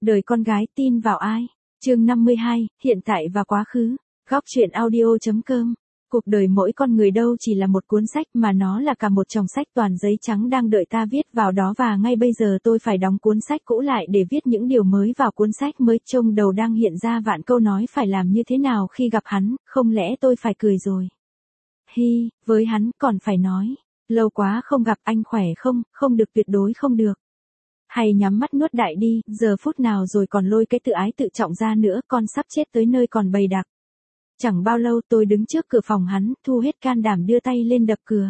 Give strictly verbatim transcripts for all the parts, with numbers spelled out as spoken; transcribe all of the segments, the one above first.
Đời con gái tin vào ai? Chương năm mươi hai, hiện tại và quá khứ. Góc truyện audio.com. Cuộc đời mỗi con người đâu chỉ là một cuốn sách mà nó là cả một chồng sách toàn giấy trắng đang đợi ta viết vào đó, và ngay bây giờ tôi phải đóng cuốn sách cũ lại để viết những điều mới vào cuốn sách mới. Trong đầu đang hiện ra vạn câu nói phải làm như thế nào khi gặp hắn, không lẽ tôi phải cười rồi? Hi, với hắn còn phải nói, lâu quá không gặp, anh khỏe không? Không được, tuyệt đối không được. Hay nhắm mắt nuốt đại đi, giờ phút nào rồi còn lôi cái tự ái tự trọng ra nữa, con sắp chết tới nơi còn bày đặt. Chẳng bao lâu tôi đứng trước cửa phòng hắn, thu hết can đảm đưa tay lên đập cửa.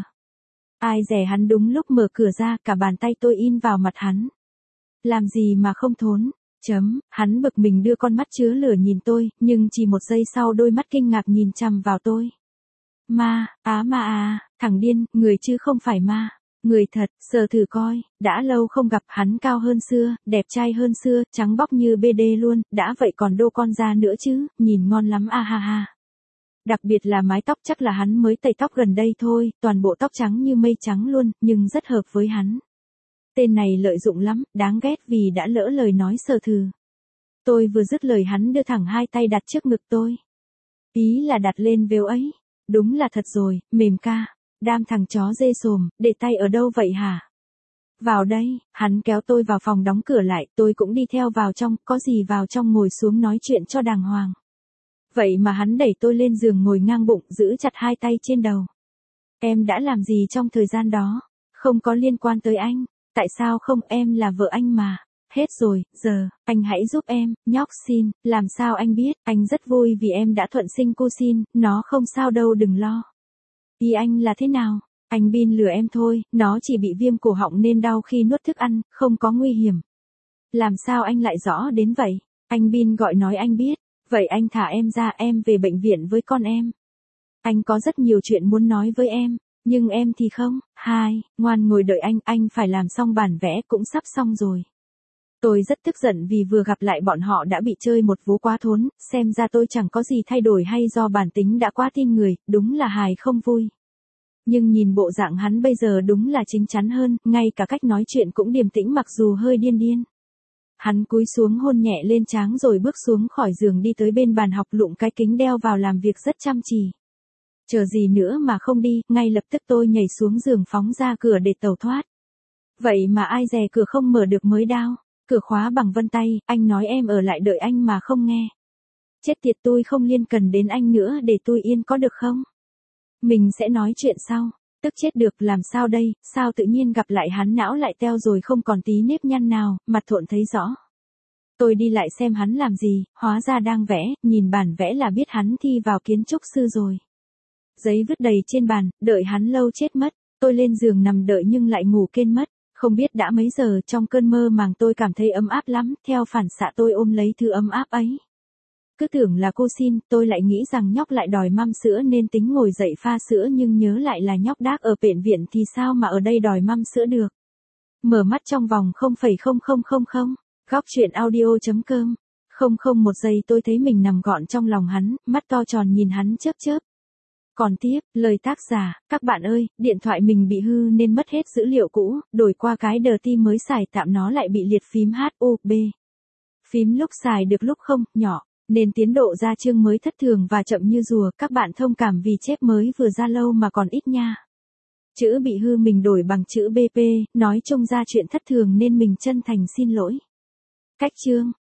Ai dè hắn đúng lúc mở cửa ra, cả bàn tay tôi in vào mặt hắn. Làm gì mà không thốn, chấm, hắn bực mình đưa con mắt chứa lửa nhìn tôi, nhưng chỉ một giây sau đôi mắt kinh ngạc nhìn chằm vào tôi. Ma, á ma à, thằng điên, người chứ không phải ma. Người thật, sờ thử coi, đã lâu không gặp, hắn cao hơn xưa, đẹp trai hơn xưa, trắng bóc như bê đê luôn, đã vậy còn đô con da nữa chứ, nhìn ngon lắm a ha ha. Đặc biệt là mái tóc, chắc là hắn mới tẩy tóc gần đây thôi, toàn bộ tóc trắng như mây trắng luôn, nhưng rất hợp với hắn. Tên này lợi dụng lắm, đáng ghét vì đã lỡ lời nói sờ thử. Tôi vừa dứt lời hắn đưa thẳng hai tay đặt trước ngực tôi. Ý là đặt lên vếu ấy. Đúng là thật rồi, mềm ca. Đam thằng chó dê sồm, để tay ở đâu vậy hả? Vào đây, hắn kéo tôi vào phòng đóng cửa lại, tôi cũng đi theo vào trong, có gì vào trong ngồi xuống nói chuyện cho đàng hoàng. Vậy mà hắn đẩy tôi lên giường ngồi ngang bụng, giữ chặt hai tay trên đầu. Em đã làm gì trong thời gian đó? Không có liên quan tới anh. Tại sao không, em là vợ anh mà. Hết rồi, giờ, anh hãy giúp em, nhóc xin, làm sao anh biết, anh rất vui vì em đã thuận sinh cô xin, nó không sao đâu, đừng lo. Ý anh là thế nào? Anh Bin lừa em thôi, nó chỉ bị viêm cổ họng nên đau khi nuốt thức ăn, không có nguy hiểm. Làm sao anh lại rõ đến vậy? Anh Bin gọi nói anh biết, vậy anh thả em ra, em về bệnh viện với con em. Anh có rất nhiều chuyện muốn nói với em, nhưng em thì không. Hai, ngoan ngồi đợi anh, anh phải làm xong bản vẽ, cũng sắp xong rồi. Tôi rất tức giận vì vừa gặp lại bọn họ đã bị chơi một vố quá thốn, xem ra tôi chẳng có gì thay đổi hay do bản tính đã quá tin người, đúng là hài không vui. Nhưng nhìn bộ dạng hắn bây giờ đúng là chín chắn hơn, ngay cả cách nói chuyện cũng điềm tĩnh mặc dù hơi điên điên. Hắn cúi xuống hôn nhẹ lên trán rồi bước xuống khỏi giường đi tới bên bàn học, lụm cái kính đeo vào làm việc rất chăm chỉ. Chờ gì nữa mà không đi, ngay lập tức tôi nhảy xuống giường phóng ra cửa để tẩu thoát. Vậy mà ai dè cửa không mở được mới đau. Cửa khóa bằng vân tay, anh nói em ở lại đợi anh mà không nghe. Chết tiệt, tôi không liên cần đến anh nữa, để tôi yên có được không? Mình sẽ nói chuyện sau. Tức chết được, làm sao đây, sao tự nhiên gặp lại hắn não lại teo rồi không còn tí nếp nhăn nào, mặt thộn thấy rõ. Tôi đi lại xem hắn làm gì, hóa ra đang vẽ, nhìn bản vẽ là biết hắn thi vào kiến trúc sư rồi. Giấy vứt đầy trên bàn, đợi hắn lâu chết mất, tôi lên giường nằm đợi nhưng lại ngủ quên mất. Không biết đã mấy giờ, trong cơn mơ màng tôi cảm thấy ấm áp lắm, theo phản xạ tôi ôm lấy thứ ấm áp ấy. Cứ tưởng là cô xin, tôi lại nghĩ rằng nhóc lại đòi măm sữa nên tính ngồi dậy pha sữa, nhưng nhớ lại là nhóc đác ở bệnh viện thì sao mà ở đây đòi măm sữa được. Mở mắt trong vòng không phẩy không không không không, góc truyện audio.com. Không không một giây tôi thấy mình nằm gọn trong lòng hắn, mắt to tròn nhìn hắn chớp chớp. Còn tiếp, lời tác giả, các bạn ơi, điện thoại mình bị hư nên mất hết dữ liệu cũ, đổi qua cái đờ ti mới xài tạm nó lại bị liệt phím hát u bê. Phím lúc xài được lúc không, nhỏ, nên tiến độ ra chương mới thất thường và chậm như rùa, các bạn thông cảm vì chép mới vừa ra lâu mà còn ít nha. Chữ bị hư mình đổi bằng chữ bê pê, nói chung ra chuyện thất thường nên mình chân thành xin lỗi. Cách chương.